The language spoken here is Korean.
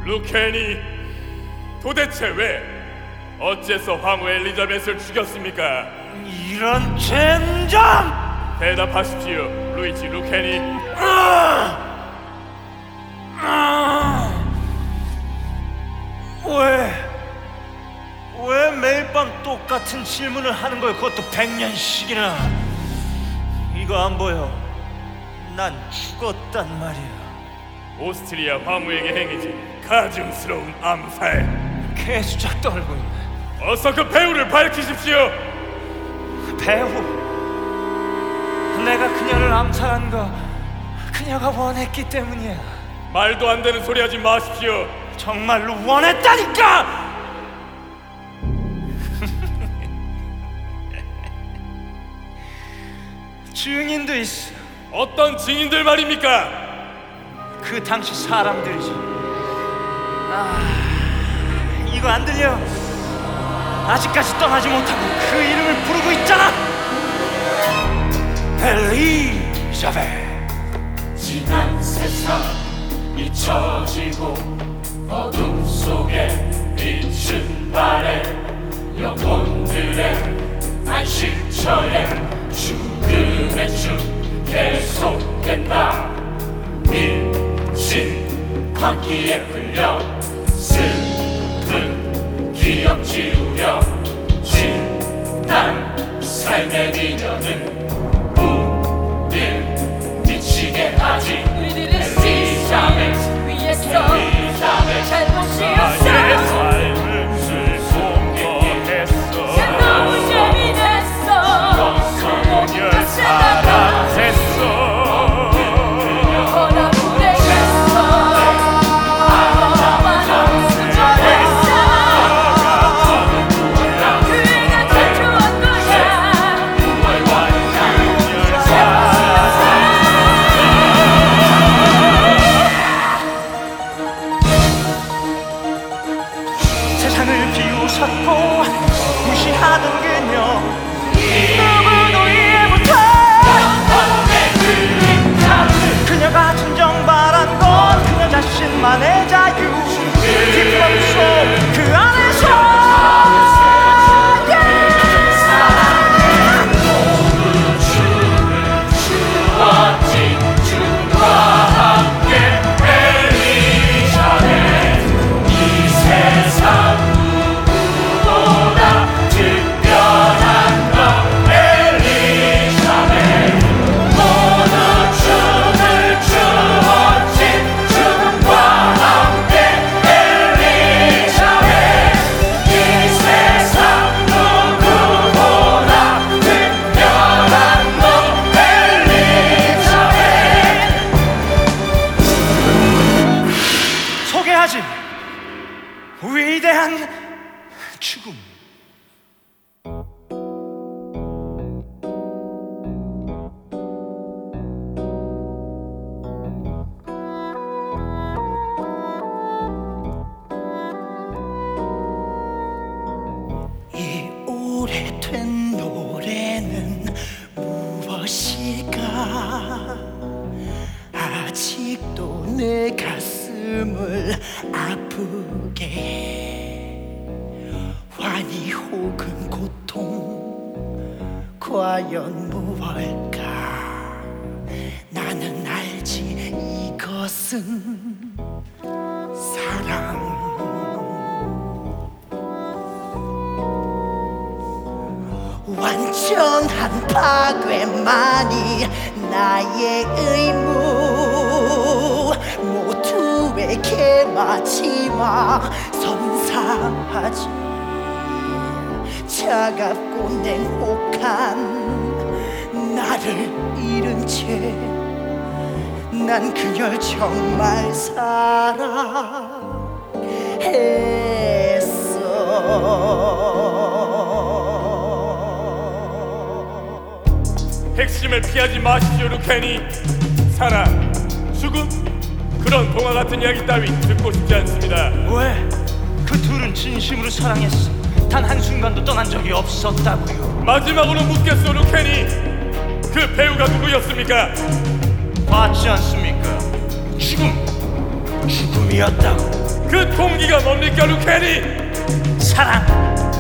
루켄이 도대체 왜 어째서 황후 엘리자벳을 죽였습니까? 이런 젠장! 대답하십시오, 루이지 루켄이. 왜 매일 밤 똑같은 질문을 하는 거야? 그것도 100년씩이나. 이거 안 보여? 난 죽었단 말이야. 오스트리아 황후에게 행해진 가증스러운 암살. 개수작 떨고 있네. 어서 그 배우를 밝히십시오. 배우? 내가 그녀를 암살한 거 그녀가 원했기 때문이야. 말도 안 되는 소리 하지 마십시오. 정말로 원했다니까! 증인도 있어. 어떤 증인들 말입니까? 그 당시 사람들이지. 이거 안 들려? 아직까지 떠나지 못하고 그 이름을 부르고 있잖아. 엘리자벳. 지난 세상 잊혀지고 어둠 속에 빛은 발해 영혼들의 안식처에 죽음의 춤 계속된다. 미친 광기에 흘려 슬픈 기억 지우려 진난 삶의 미련은 우릴 미치게 하지. 엘리자벳 엘리자벳 잘못이 없어. 삶을 슬퍼했어. 너무 재미냈어. 그녀 사랑했어. 세상을 비웃었고 무시하던 그녀 누구도 이해 못해. 그녀가 진정 바란 건 그녀 자신만의 자유. 기쁨 속 그 안에서 소개하지. 위대한 죽음. 이 오래된 노래는 무엇일까? 아직도 내 가슴을 아프게 해. 환희 혹은 고통 과연 무엇일까? 나는 알지. 이것은 사랑. 완전한 파괴만이 나의 의무. 모두에게 마지막 선사하지. 차갑고 냉혹한 나를 잃은 채 난 그녀를 정말 사랑했어. 핵심을 피하지 마십시오, 루켄이. 사랑, 죽음, 그런 동화 같은 이야기 따위 듣고 싶지 않습니다. 왜? 그 둘은 진심으로 사랑했어. 단 한순간도 떠난 적이 없었다고요. 마지막으로 묻겠소, 루켄이. 그 배우가 누구였습니까? 봤지 않습니까? 죽음이었다고. 그 동기가 뭡니까 루케니? 사랑.